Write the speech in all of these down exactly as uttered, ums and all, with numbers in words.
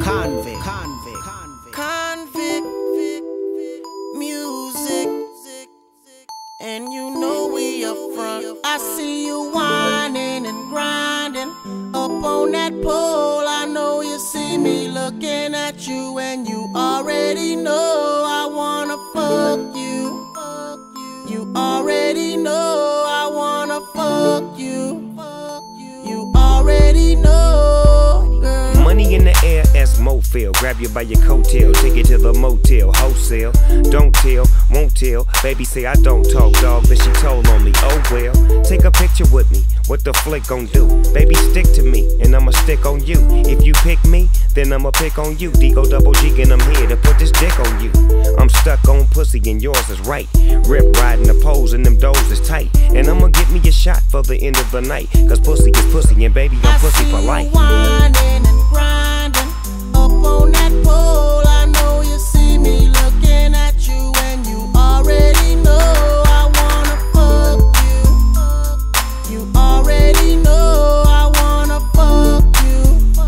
Convict, convict, convict, convict music, and you know we up front. I see you whining and grinding up on that pole. I know you see me looking at you, and you already know I wanna fuck you. You already know I wanna fuck you. You already know, girl. Money in the air as Mofil. Grab you by your coattail, take you to the motel, wholesale. Don't tell, won't tell. Baby say I don't talk, dog, but she told on me. Oh well, take a picture with me. What the flick gon' do? Baby, stick to me, and I'ma stick on you. If you pick me, then I'ma pick on you. D-O double G, and I'm here to put this dick on you. I'm stuck on pussy, and yours is right. Rip riding the poles, and them doors is tight. And I'ma get me a shot for the end of the night. Cause pussy is pussy, and baby, I'm pussy for life. Whining and grinding up on that pole. I know you see me looking at you, and you already know I wanna fuck you. You already know I wanna fuck you.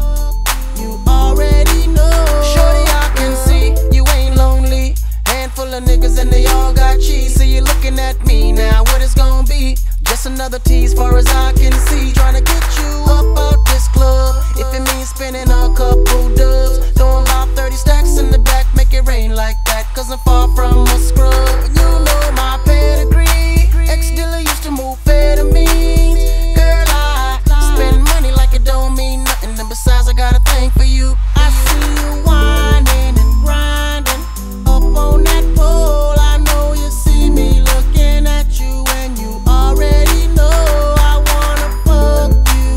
You already know. Shorty, I can see you ain't lonely. Handful of niggas and they all got cheese. So you looking at me now, what it's gonna be? Just another tease far as I can see. Trying to get you up out this club. If it means spending a couple dubs, throwing about thirty stacks in the back, make it rain like that. Cause I'm far from a scrub. You know my pedigree. Ex-dealer used to move amphetamines. Girl, I spend money like it don't mean nothing. And besides, I got a thing for you. I see you whining and grinding up on that pole. I know you see me looking at you, and you already know I wanna fuck you.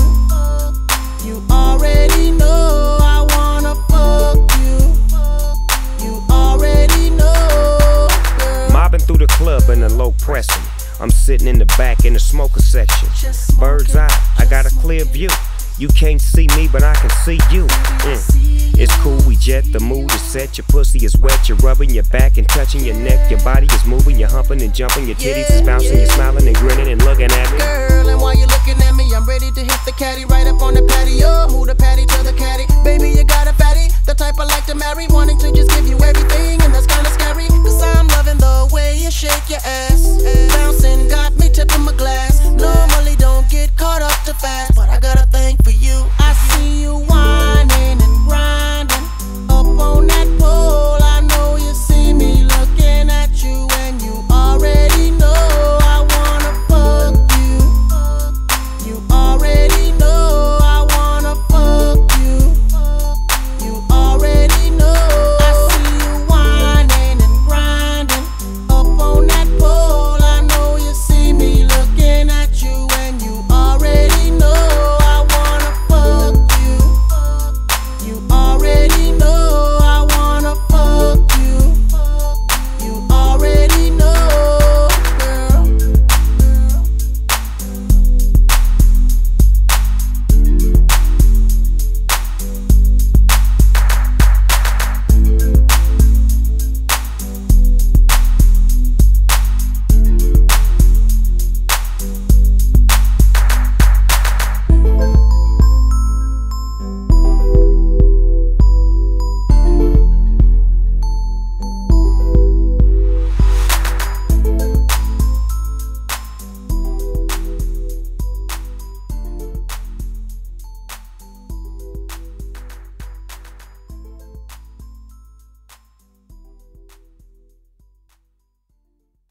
You already know I wanna fuck you. You already know, girl. Mobbing through the club in a low pressing. I'm sitting in the back in the smoker section. Bird's eye, I got a clear view. You can't see me, but I can see you. Mm. It's cool, we jet, the mood is set. Your pussy is wet, you're rubbing your back and touching your neck. Your body is moving, you're humping and jumping. Your titties is bouncing, you're smiling and grinning and looking at me. Girl, and while you're looking at me, I'm ready to hit the caddy right up on the patio. Move the